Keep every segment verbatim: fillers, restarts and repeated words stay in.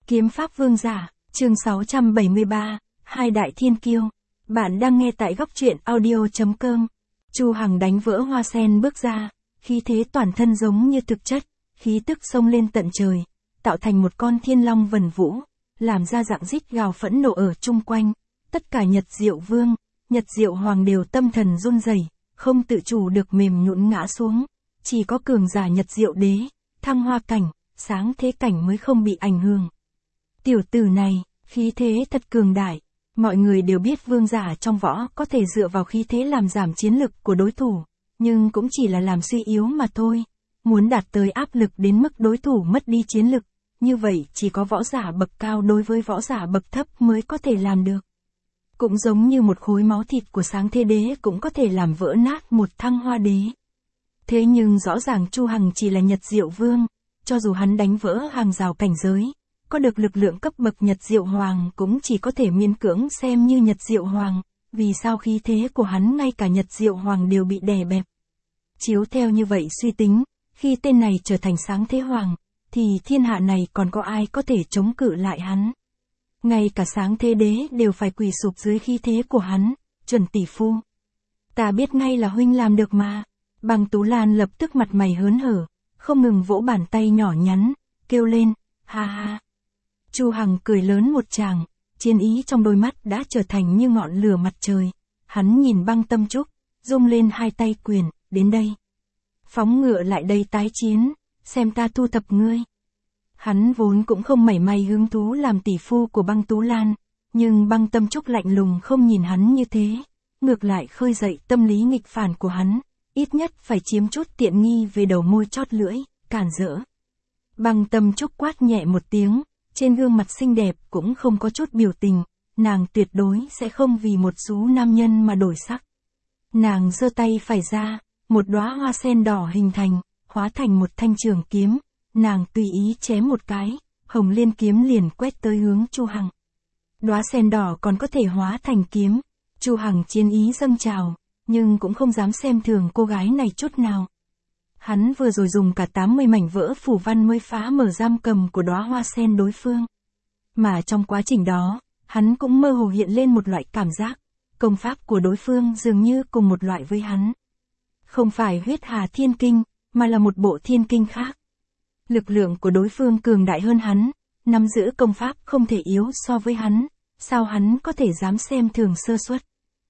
Kiếm pháp vương giả, chương sáu trăm bảy mươi ba, Hai đại thiên kiêu. Bạn đang nghe tại góc truyện audio chấm com. Chu Hằng đánh vỡ hoa sen bước ra, khí thế toàn thân giống như thực chất, khí tức xông lên tận trời, tạo thành một con thiên long vần vũ, làm ra dạng rít gào phẫn nộ ở chung quanh. Tất cả Nhật Diệu Vương, Nhật Diệu Hoàng đều tâm thần run rẩy, không tự chủ được mềm nhũn ngã xuống. Chỉ có cường giả Nhật Diệu Đế, thăng hoa cảnh, sáng thế cảnh mới không bị ảnh hưởng. Tiểu tử này, khí thế thật cường đại. Mọi người đều biết vương giả trong võ có thể dựa vào khí thế làm giảm chiến lực của đối thủ, nhưng cũng chỉ là làm suy yếu mà thôi. Muốn đạt tới áp lực đến mức đối thủ mất đi chiến lực, như vậy chỉ có võ giả bậc cao đối với võ giả bậc thấp mới có thể làm được. Cũng giống như một khối máu thịt của sáng thế đế cũng có thể làm vỡ nát một thăng hoa đế. Thế nhưng rõ ràng Chu Hằng chỉ là Nhật Diệu Vương, cho dù hắn đánh vỡ hàng rào cảnh giới, có được lực lượng cấp bậc Nhật Diệu Hoàng cũng chỉ có thể miễn cưỡng xem như Nhật Diệu Hoàng, vì sao khí thế của hắn ngay cả Nhật Diệu Hoàng đều bị đè bẹp. Chiếu theo như vậy suy tính, khi tên này trở thành sáng thế hoàng, thì thiên hạ này còn có ai có thể chống cự lại hắn. Ngay cả sáng thế đế đều phải quỳ sụp dưới khí thế của hắn, chuẩn tỷ phu. Ta biết ngay là huynh làm được mà. Băng Tú Lan lập tức mặt mày hớn hở, không ngừng vỗ bàn tay nhỏ nhắn, kêu lên, ha ha. Chu Hằng cười lớn một tràng, chiến ý trong đôi mắt đã trở thành như ngọn lửa mặt trời. Hắn nhìn Băng Tâm Trúc, rung lên hai tay quyền, đến đây. Phóng ngựa lại đây tái chiến, xem ta thu thập ngươi. Hắn vốn cũng không mảy may hứng thú làm tỷ phu của Băng Tú Lan, nhưng Băng Tâm Trúc lạnh lùng không nhìn hắn như thế, ngược lại khơi dậy tâm lý nghịch phản của hắn, ít nhất phải chiếm chút tiện nghi về đầu môi chót lưỡi, cản rỡ. Băng Tâm Trúc quát nhẹ một tiếng, trên gương mặt xinh đẹp cũng không có chút biểu tình, nàng tuyệt đối sẽ không vì một số nam nhân mà đổi sắc. Nàng giơ tay phải ra, một đóa hoa sen đỏ hình thành, hóa thành một thanh trường kiếm, nàng tùy ý chém một cái, hồng liên kiếm liền quét tới hướng Chu Hằng. Đóa sen đỏ còn có thể hóa thành kiếm, Chu Hằng chiến ý dâng trào, nhưng cũng không dám xem thường cô gái này chút nào. Hắn vừa rồi dùng cả tám mươi mảnh vỡ phủ văn mới phá mở giam cầm của đóa hoa sen đối phương. Mà trong quá trình đó, hắn cũng mơ hồ hiện lên một loại cảm giác, công pháp của đối phương dường như cùng một loại với hắn. Không phải huyết hà thiên kinh, mà là một bộ thiên kinh khác. Lực lượng của đối phương cường đại hơn hắn, nắm giữ công pháp không thể yếu so với hắn, sao hắn có thể dám xem thường sơ suất.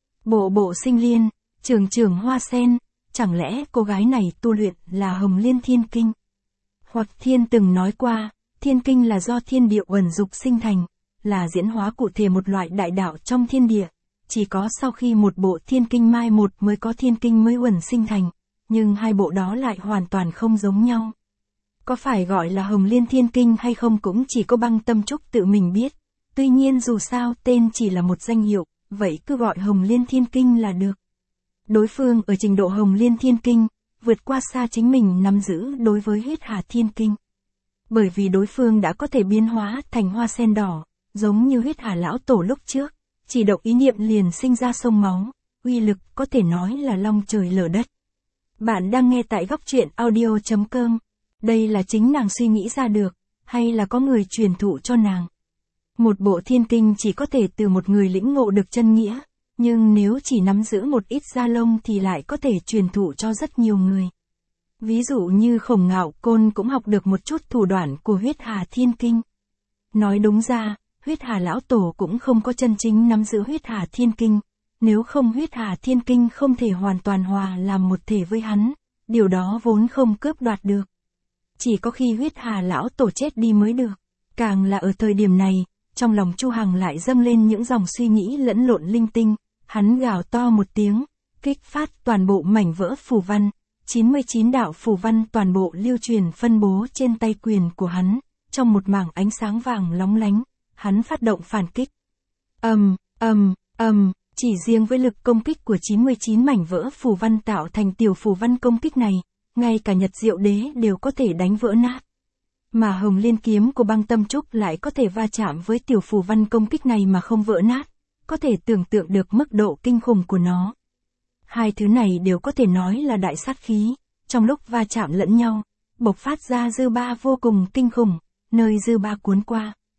Bộ bộ sinh liên, trường trường hoa sen, chẳng lẽ cô gái này tu luyện là Hồng Liên Thiên Kinh? Hoặc Thiên từng nói qua, Thiên Kinh là do thiên địa uẩn dục sinh thành, là diễn hóa cụ thể một loại đại đạo trong thiên địa. Chỉ có sau khi một bộ Thiên Kinh mai một mới có Thiên Kinh mới uẩn sinh thành, nhưng hai bộ đó lại hoàn toàn không giống nhau. Có phải gọi là Hồng Liên Thiên Kinh hay không cũng chỉ có Băng Tâm Trúc tự mình biết. Tuy nhiên dù sao tên chỉ là một danh hiệu, vậy cứ gọi Hồng Liên Thiên Kinh là được. Đối phương ở trình độ Hồng Liên Thiên Kinh, vượt qua xa chính mình nắm giữ đối với huyết hà thiên kinh. Bởi vì đối phương đã có thể biến hóa thành hoa sen đỏ, giống như huyết hà lão tổ lúc trước, chỉ động ý niệm liền sinh ra sông máu, uy lực có thể nói là long trời lở đất. Bạn đang nghe tại góc truyện audio chấm com. Đây là chính nàng suy nghĩ ra được, hay là có người truyền thụ cho nàng? Một bộ thiên kinh chỉ có thể từ một người lĩnh ngộ được chân nghĩa, nhưng nếu chỉ nắm giữ một ít da lông thì lại có thể truyền thụ cho rất nhiều người. Ví dụ như Khổng Ngạo Côn cũng học được một chút thủ đoạn của huyết hà thiên kinh. Nói đúng ra, huyết hà lão tổ cũng không có chân chính nắm giữ huyết hà thiên kinh, nếu không huyết hà thiên kinh không thể hoàn toàn hòa làm một thể với hắn, điều đó vốn không cướp đoạt được. Chỉ có khi huyết hà lão tổ chết đi mới được. Càng là ở thời điểm này, trong lòng Chu Hằng lại dâng lên những dòng suy nghĩ lẫn lộn linh tinh, hắn gào to một tiếng, kích phát toàn bộ mảnh vỡ phù văn, chín mươi chín đạo phù văn toàn bộ lưu truyền phân bố trên tay quyền của hắn, trong một mảng ánh sáng vàng lóng lánh, hắn phát động phản kích. Ầm, ầm, ầm, chỉ riêng với lực công kích của chín mươi chín mảnh vỡ phù văn tạo thành tiểu phù văn công kích này, ngay cả Nhật Diệu Đế đều có thể đánh vỡ nát. Mà Hồng Liên kiếm của Băng Tâm Trúc lại có thể va chạm với tiểu phù văn công kích này mà không vỡ nát, có thể tưởng tượng được mức độ kinh khủng của nó. Hai thứ này đều có thể nói là đại sát khí, trong lúc va chạm lẫn nhau, bộc phát ra dư ba vô cùng kinh khủng, nơi dư ba cuốn qua,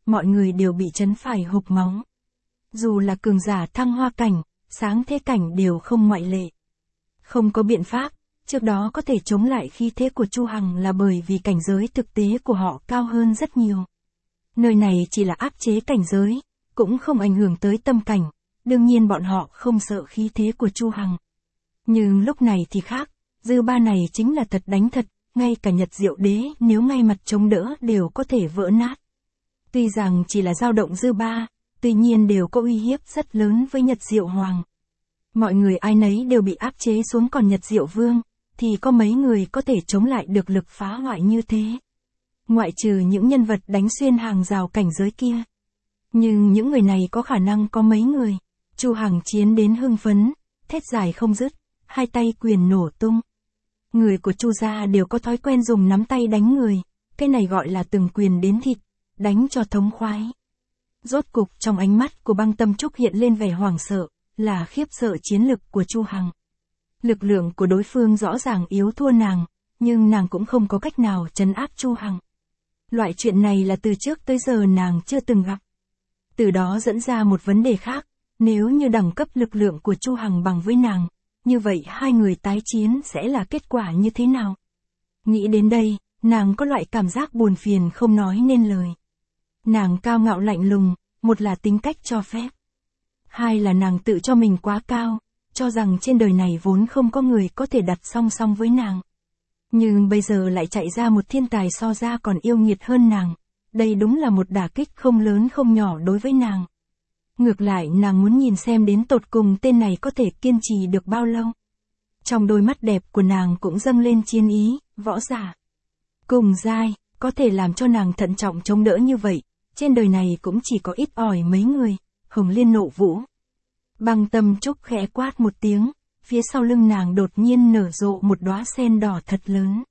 mọi người đều bị chấn phải hộc máu. Dù là cường giả thăng hoa cảnh, sáng thế cảnh đều không ngoại lệ. Không có biện pháp, trước đó có thể chống lại khí thế của Chu Hằng là bởi vì cảnh giới thực tế của họ cao hơn rất nhiều. Nơi này chỉ là áp chế cảnh giới, cũng không ảnh hưởng tới tâm cảnh, đương nhiên bọn họ không sợ khí thế của Chu Hằng. Nhưng lúc này thì khác, dư ba này chính là thật đánh thật, ngay cả Nhật Diệu Đế nếu ngay mặt chống đỡ đều có thể vỡ nát. Tuy rằng chỉ là dao động dư ba, tuy nhiên đều có uy hiếp rất lớn với Nhật Diệu Hoàng. Mọi người ai nấy đều bị áp chế xuống, còn Nhật Diệu Vương, thì có mấy người có thể chống lại được lực phá hoại như thế. Ngoại trừ những nhân vật đánh xuyên hàng rào cảnh giới kia. Nhưng những người này có khả năng có mấy người. Chu Hằng chiến đến hưng phấn, thét dài không dứt, hai tay quyền nổ tung. Người của Chu gia đều có thói quen dùng nắm tay đánh người, cái này gọi là từng quyền đến thịt, đánh cho thống khoái. Rốt cục trong ánh mắt của Băng Tâm Trúc hiện lên vẻ hoảng sợ, là khiếp sợ chiến lực của Chu Hằng. Lực lượng của đối phương rõ ràng yếu thua nàng, nhưng nàng cũng không có cách nào trấn áp Chu Hằng. Loại chuyện này là từ trước tới giờ nàng chưa từng gặp. Từ đó dẫn ra một vấn đề khác, nếu như đẳng cấp lực lượng của Chu Hằng bằng với nàng, như vậy hai người tái chiến sẽ là kết quả như thế nào? Nghĩ đến đây, nàng có loại cảm giác buồn phiền không nói nên lời. Nàng cao ngạo lạnh lùng, một là tính cách cho phép. Hai là nàng tự cho mình quá cao, cho rằng trên đời này vốn không có người có thể đặt song song với nàng. Nhưng bây giờ lại chạy ra một thiên tài so ra còn yêu nghiệt hơn nàng. Đây đúng là một đả kích không lớn không nhỏ đối với nàng. Ngược lại nàng muốn nhìn xem đến tột cùng tên này có thể kiên trì được bao lâu. Trong đôi mắt đẹp của nàng cũng dâng lên chiến ý, võ giả. Cùng giai, có thể làm cho nàng thận trọng chống đỡ như vậy, trên đời này cũng chỉ có ít ỏi mấy người. Hồng Liên nộ vũ. Băng Tâm Trúc khẽ quát một tiếng, phía sau lưng nàng đột nhiên nở rộ một đóa sen đỏ thật lớn.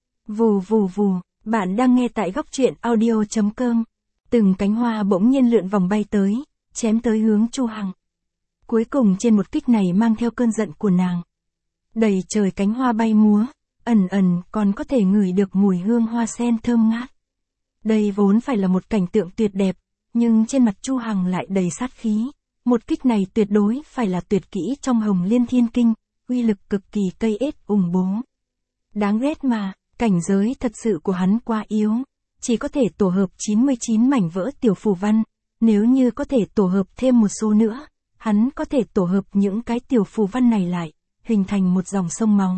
Vù vù vù, bạn đang nghe tại góc truyện audio chấm com. Từng cánh hoa bỗng nhiên lượn vòng bay tới, chém tới hướng Chu Hằng. Cuối cùng trên một kích này mang theo cơn giận của nàng. Đầy trời cánh hoa bay múa, ẩn ẩn còn có thể ngửi được mùi hương hoa sen thơm ngát. Đây vốn phải là một cảnh tượng tuyệt đẹp, nhưng trên mặt Chu Hằng lại đầy sát khí. Một kích này tuyệt đối phải là tuyệt kỹ trong Hồng Liên Thiên Kinh, uy lực cực kỳ cây ết ủng bố. Đáng ghét mà, cảnh giới thật sự của hắn quá yếu, chỉ có thể tổ hợp chín mươi chín mảnh vỡ tiểu phù văn, nếu như có thể tổ hợp thêm một số nữa, hắn có thể tổ hợp những cái tiểu phù văn này lại, hình thành một dòng sông máu.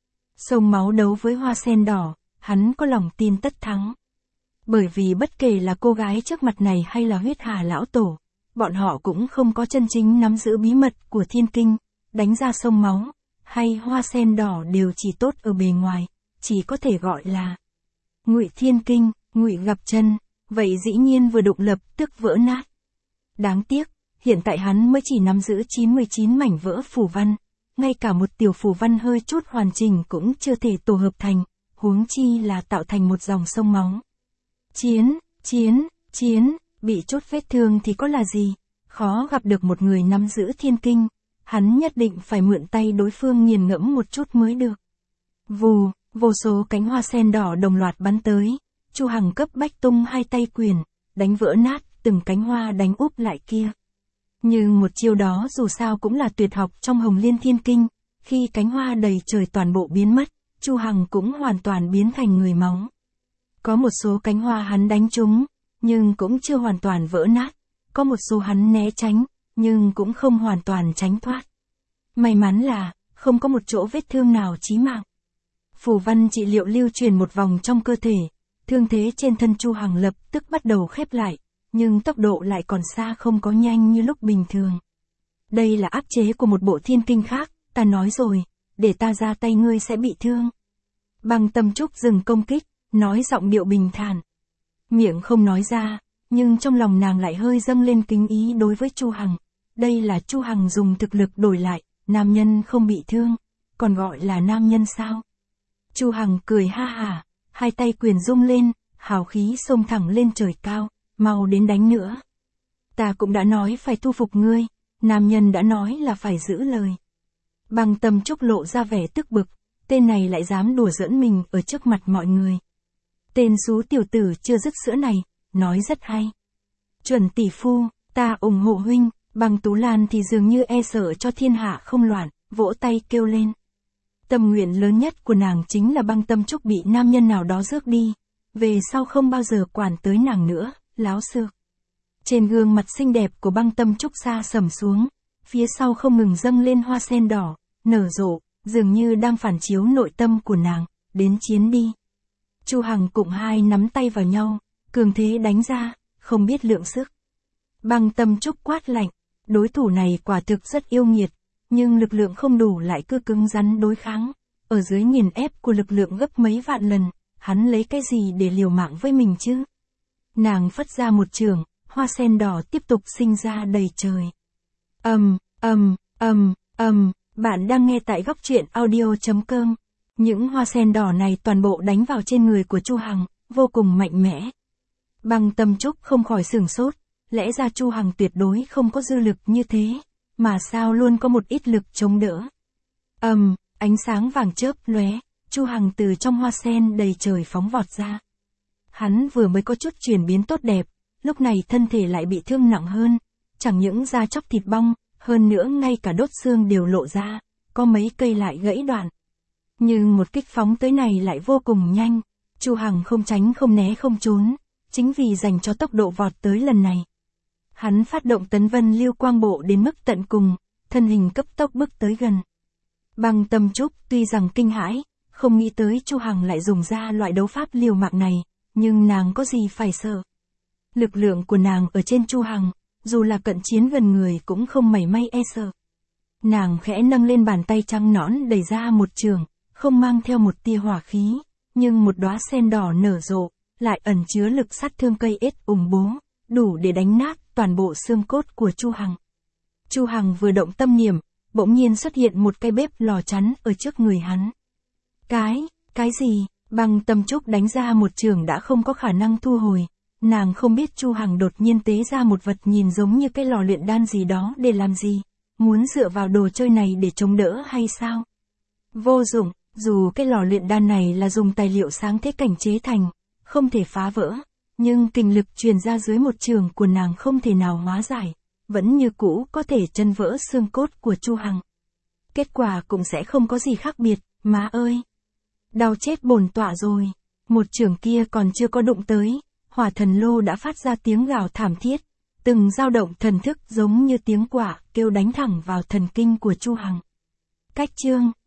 Sông máu đấu với hoa sen đỏ, hắn có lòng tin tất thắng. Bởi vì bất kể là cô gái trước mặt này hay là huyết hà lão tổ, bọn họ cũng không có chân chính nắm giữ bí mật của thiên kinh, đánh ra sông máu, hay hoa sen đỏ đều chỉ tốt ở bề ngoài, chỉ có thể gọi là Ngụy Thiên Kinh, Ngụy gặp chân, vậy dĩ nhiên vừa đụng lập tức vỡ nát. Đáng tiếc, hiện tại hắn mới chỉ nắm giữ chín mươi chín mảnh vỡ phù văn, ngay cả một tiểu phù văn hơi chút hoàn chỉnh cũng chưa thể tổ hợp thành, huống chi là tạo thành một dòng sông máu. Chiến, chiến, chiến, bị chốt vết thương thì có là gì, khó gặp được một người nắm giữ thiên kinh, hắn nhất định phải mượn tay đối phương nghiền ngẫm một chút mới được. Vù, vô số cánh hoa sen đỏ đồng loạt bắn tới, Chu Hằng cấp bách tung hai tay quyền, đánh vỡ nát từng cánh hoa đánh úp lại kia. Nhưng một chiêu đó dù sao cũng là tuyệt học trong Hồng Liên Thiên Kinh, khi cánh hoa đầy trời toàn bộ biến mất, Chu Hằng cũng hoàn toàn biến thành người máu. Có một số cánh hoa hắn đánh trúng, nhưng cũng chưa hoàn toàn vỡ nát, có một số hắn né tránh, nhưng cũng không hoàn toàn tránh thoát. May mắn là, không có một chỗ vết thương nào chí mạng. Phù văn trị liệu lưu truyền một vòng trong cơ thể, thương thế trên thân Chu Hằng lập tức bắt đầu khép lại, nhưng tốc độ lại còn xa không có nhanh như lúc bình thường. Đây là áp chế của một bộ thiên kinh khác, ta nói rồi, để ta ra tay ngươi sẽ bị thương. Băng Tâm Trúc dừng công kích, nói giọng điệu bình thản. Miệng không nói ra, nhưng trong lòng nàng lại hơi dâng lên kính ý đối với Chu Hằng. Đây là Chu Hằng dùng thực lực đổi lại, nam nhân không bị thương, còn gọi là nam nhân sao? Chu Hằng cười ha hả, hai tay quyền rung lên, hào khí xông thẳng lên trời cao, mau đến đánh nữa. Ta cũng đã nói phải thu phục ngươi, nam nhân đã nói là phải giữ lời. Băng Tâm Trúc lộ ra vẻ tức bực, tên này lại dám đùa giỡn mình ở trước mặt mọi người. Tên xú tiểu tử chưa dứt sữa này, nói rất hay. Chuẩn tỷ phu, ta ủng hộ huynh. Băng Tú Lan thì dường như e sợ cho thiên hạ không loạn, vỗ tay kêu lên. Tâm nguyện lớn nhất của nàng chính là Băng Tâm Trúc bị nam nhân nào đó rước đi, về sau không bao giờ quản tới nàng nữa, láo xược. Trên gương mặt xinh đẹp của Băng Tâm Trúc xa sầm xuống, phía sau không ngừng dâng lên hoa sen đỏ, nở rộ, dường như đang phản chiếu nội tâm của nàng, đến chiến đi. Chu Hằng cùng hai nắm tay vào nhau, cường thế đánh ra, không biết lượng sức. Băng Tâm Trúc quát lạnh, đối thủ này quả thực rất yêu nghiệt, nhưng lực lượng không đủ lại cứ cứng rắn đối kháng, ở dưới nghiền ép của lực lượng gấp mấy vạn lần, hắn lấy cái gì để liều mạng với mình chứ? Nàng phất ra một trường, hoa sen đỏ tiếp tục sinh ra đầy trời. Ầm, ầm, ầm, ầm, bạn đang nghe tại góc truyện audio chấm com. Những hoa sen đỏ này toàn bộ đánh vào trên người của Chu Hằng, vô cùng mạnh mẽ. Băng Tâm Trúc không khỏi sửng sốt, lẽ ra Chu Hằng tuyệt đối không có dư lực như thế, mà sao luôn có một ít lực chống đỡ. Ầm, ánh sáng vàng chớp lóe, Chu Hằng từ trong hoa sen đầy trời phóng vọt ra. Hắn vừa mới có chút chuyển biến tốt đẹp, lúc này thân thể lại bị thương nặng hơn, chẳng những da chóc thịt bong, hơn nữa ngay cả đốt xương đều lộ ra, có mấy cây lại gãy đoạn. Nhưng một kích phóng tới này lại vô cùng nhanh, Chu Hằng không tránh không né không trốn, chính vì dành cho tốc độ vọt tới lần này. Hắn phát động tấn vân lưu quang bộ đến mức tận cùng, thân hình cấp tốc bước tới gần. Băng Tâm Trúc tuy rằng kinh hãi, không nghĩ tới Chu Hằng lại dùng ra loại đấu pháp liều mạng này, nhưng nàng có gì phải sợ. Lực lượng của nàng ở trên Chu Hằng, dù là cận chiến gần người cũng không mảy may e sợ. Nàng khẽ nâng lên bàn tay trắng nõn đẩy ra một trường, không mang theo một tia hỏa khí, nhưng một đóa sen đỏ nở rộ, lại ẩn chứa lực sát thương cây ết ủng bố, đủ để đánh nát toàn bộ xương cốt của Chu Hằng. Chu Hằng vừa động tâm niệm, bỗng nhiên xuất hiện một cây bếp lò chắn ở trước người hắn. Cái, cái gì? Băng Tâm Trúc đánh ra một trường đã không có khả năng thu hồi. Nàng không biết Chu Hằng đột nhiên tế ra một vật nhìn giống như cái lò luyện đan gì đó để làm gì, muốn dựa vào đồ chơi này để chống đỡ hay sao? Vô dụng, dù cái lò luyện đan này là dùng tài liệu sáng thế cảnh chế thành, không thể phá vỡ, nhưng kình lực truyền ra dưới một trường của nàng không thể nào hóa giải, vẫn như cũ có thể chân vỡ xương cốt của Chu Hằng. Kết quả cũng sẽ không có gì khác biệt, má ơi! Đau chết bổn tọa rồi, một trường kia còn chưa có đụng tới, Hỏa Thần Lô đã phát ra tiếng gào thảm thiết, từng dao động thần thức giống như tiếng quả kêu đánh thẳng vào thần kinh của Chu Hằng. Cách chương